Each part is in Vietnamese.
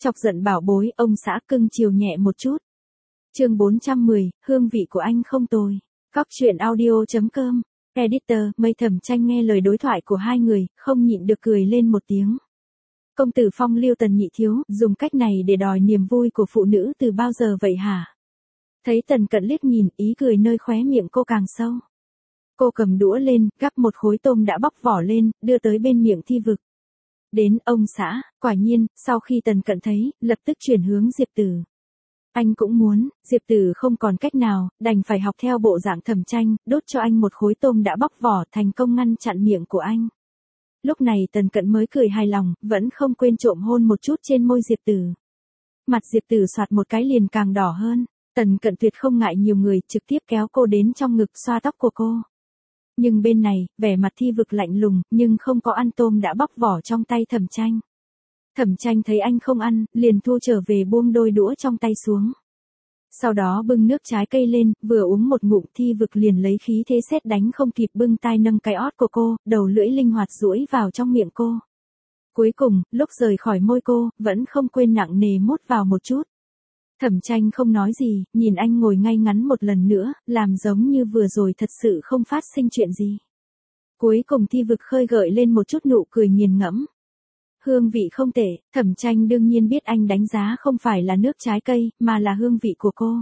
Chọc giận bảo bối, ông xã cưng chiều nhẹ một chút. Chương 410, hương vị của anh không tồi. Góc truyện audio.com. Editor, Mây Thẩm Tranh nghe lời đối thoại của hai người, không nhịn được cười lên một tiếng. Công tử phong lưu Tần nhị thiếu, dùng cách này để đòi niềm vui của phụ nữ từ bao giờ vậy hả? Thấy Tần Cận liếc nhìn, ý cười nơi khóe miệng cô càng sâu. Cô cầm đũa lên, gắp một khối tôm đã bóc vỏ lên, đưa tới bên miệng Thi Vực. Đến ông xã, quả nhiên, sau khi Tần Cận thấy, lập tức chuyển hướng Diệp Tử. Anh cũng muốn, Diệp Tử không còn cách nào, đành phải học theo bộ dạng Thẩm Tranh, đốt cho anh một khối tôm đã bóc vỏ, thành công ngăn chặn miệng của anh. Lúc này Tần Cận mới cười hài lòng, vẫn không quên trộm hôn một chút trên môi Diệp Tử. Mặt Diệp Tử soạt một cái liền càng đỏ hơn. Tần Cận tuyệt không ngại nhiều người, trực tiếp kéo cô đến trong ngực xoa tóc của cô. Nhưng bên này, vẻ mặt Thi Vực lạnh lùng, nhưng không có ăn tôm đã bóc vỏ trong tay Thẩm Tranh. Thẩm Tranh thấy anh không ăn, liền thu trở về buông đôi đũa trong tay xuống. Sau đó bưng nước trái cây lên, vừa uống một ngụm Thi Vực liền lấy khí thế sét đánh không kịp bưng tai nâng cái ót của cô, đầu lưỡi linh hoạt duỗi vào trong miệng cô. Cuối cùng, lúc rời khỏi môi cô, vẫn không quên nặng nề mút vào một chút. Thẩm Tranh không nói gì, nhìn anh ngồi ngay ngắn một lần nữa, làm giống như vừa rồi thật sự không phát sinh chuyện gì. Cuối cùng Thi Vực khơi gợi lên một chút nụ cười nghiền ngẫm. Hương vị không tệ, Thẩm Tranh đương nhiên biết anh đánh giá không phải là nước trái cây, mà là hương vị của cô.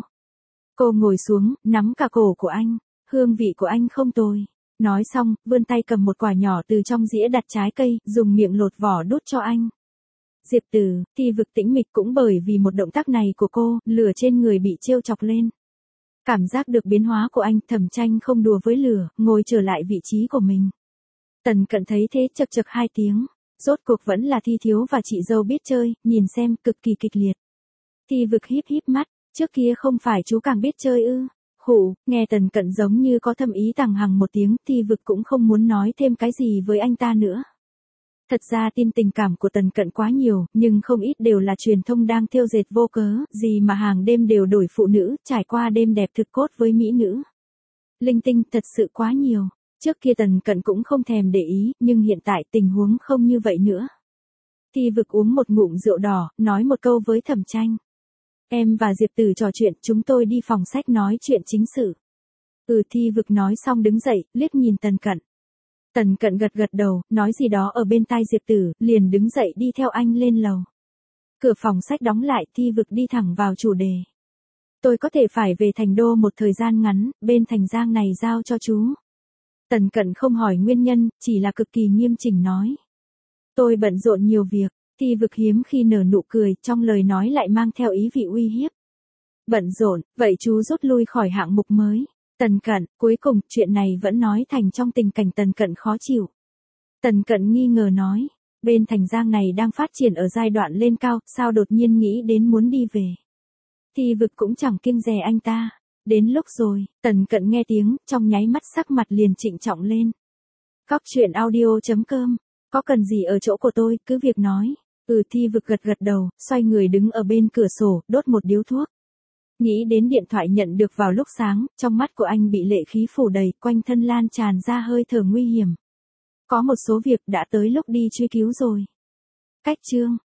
Cô ngồi xuống, nắm cả cổ của anh. Hương vị của anh không tồi. Nói xong, vươn tay cầm một quả nhỏ từ trong dĩa đặt trái cây, dùng miệng lột vỏ đút cho anh. Diệp Tử, Thi Vực tĩnh mịch cũng bởi vì một động tác này của cô, lửa trên người bị trêu chọc lên. Cảm giác được biến hóa của anh, Thẩm Tranh không đùa với lửa, ngồi trở lại vị trí của mình. Tần Cận thấy thế chậc chậc hai tiếng. Rốt cuộc vẫn là Thi thiếu và chị dâu biết chơi, nhìn xem, cực kỳ kịch liệt. Thi Vực híp híp mắt, trước kia không phải chú càng biết chơi ư? Khụ, nghe Tần Cận giống như có thâm ý tằng hằng một tiếng, Thi Vực cũng không muốn nói thêm cái gì với anh ta nữa. Thật ra tin tình cảm của Tần Cận quá nhiều, nhưng không ít đều là truyền thông đang thêu dệt vô cớ, gì mà hàng đêm đều đổi phụ nữ, trải qua đêm đẹp thực cốt với mỹ nữ. Linh tinh thật sự quá nhiều. Trước kia Tần Cận cũng không thèm để ý, nhưng hiện tại tình huống không như vậy nữa. Thi Vực uống một ngụm rượu đỏ, nói một câu với Thẩm Tranh. Em và Diệp Tử trò chuyện, chúng tôi đi phòng sách nói chuyện chính sự. Thi Vực nói xong đứng dậy, liếc nhìn Tần Cận. Tần Cận gật gật đầu, nói gì đó ở bên tai Diệp Tử, liền đứng dậy đi theo anh lên lầu. Cửa phòng sách đóng lại, Thi Vực đi thẳng vào chủ đề. Tôi có thể phải về Thành Đô một thời gian ngắn, bên Thành Giang này giao cho chú. Tần Cận không hỏi nguyên nhân, chỉ là cực kỳ nghiêm chỉnh nói. Tôi bận rộn nhiều việc. Thi Vực hiếm khi nở nụ cười, trong lời nói lại mang theo ý vị uy hiếp. Bận rộn, vậy chú rút lui khỏi hạng mục mới. Tần Cận, cuối cùng, chuyện này vẫn nói thành trong tình cảnh Tần Cận khó chịu. Tần Cận nghi ngờ nói, bên Thành Giang này đang phát triển ở giai đoạn lên cao, sao đột nhiên nghĩ đến muốn đi về. Thi Vực cũng chẳng kiêng dè anh ta. Đến lúc rồi, Tần Cận nghe tiếng, trong nháy mắt sắc mặt liền trịnh trọng lên. Góc truyện audio.com, có cần gì ở chỗ của tôi, cứ việc nói. Thi Vực gật gật đầu, xoay người đứng ở bên cửa sổ, đốt một điếu thuốc. Nghĩ đến điện thoại nhận được vào lúc sáng, trong mắt của anh bị lệ khí phủ đầy, quanh thân lan tràn ra hơi thở nguy hiểm. Có một số việc đã tới lúc đi truy cứu rồi. Cách chương.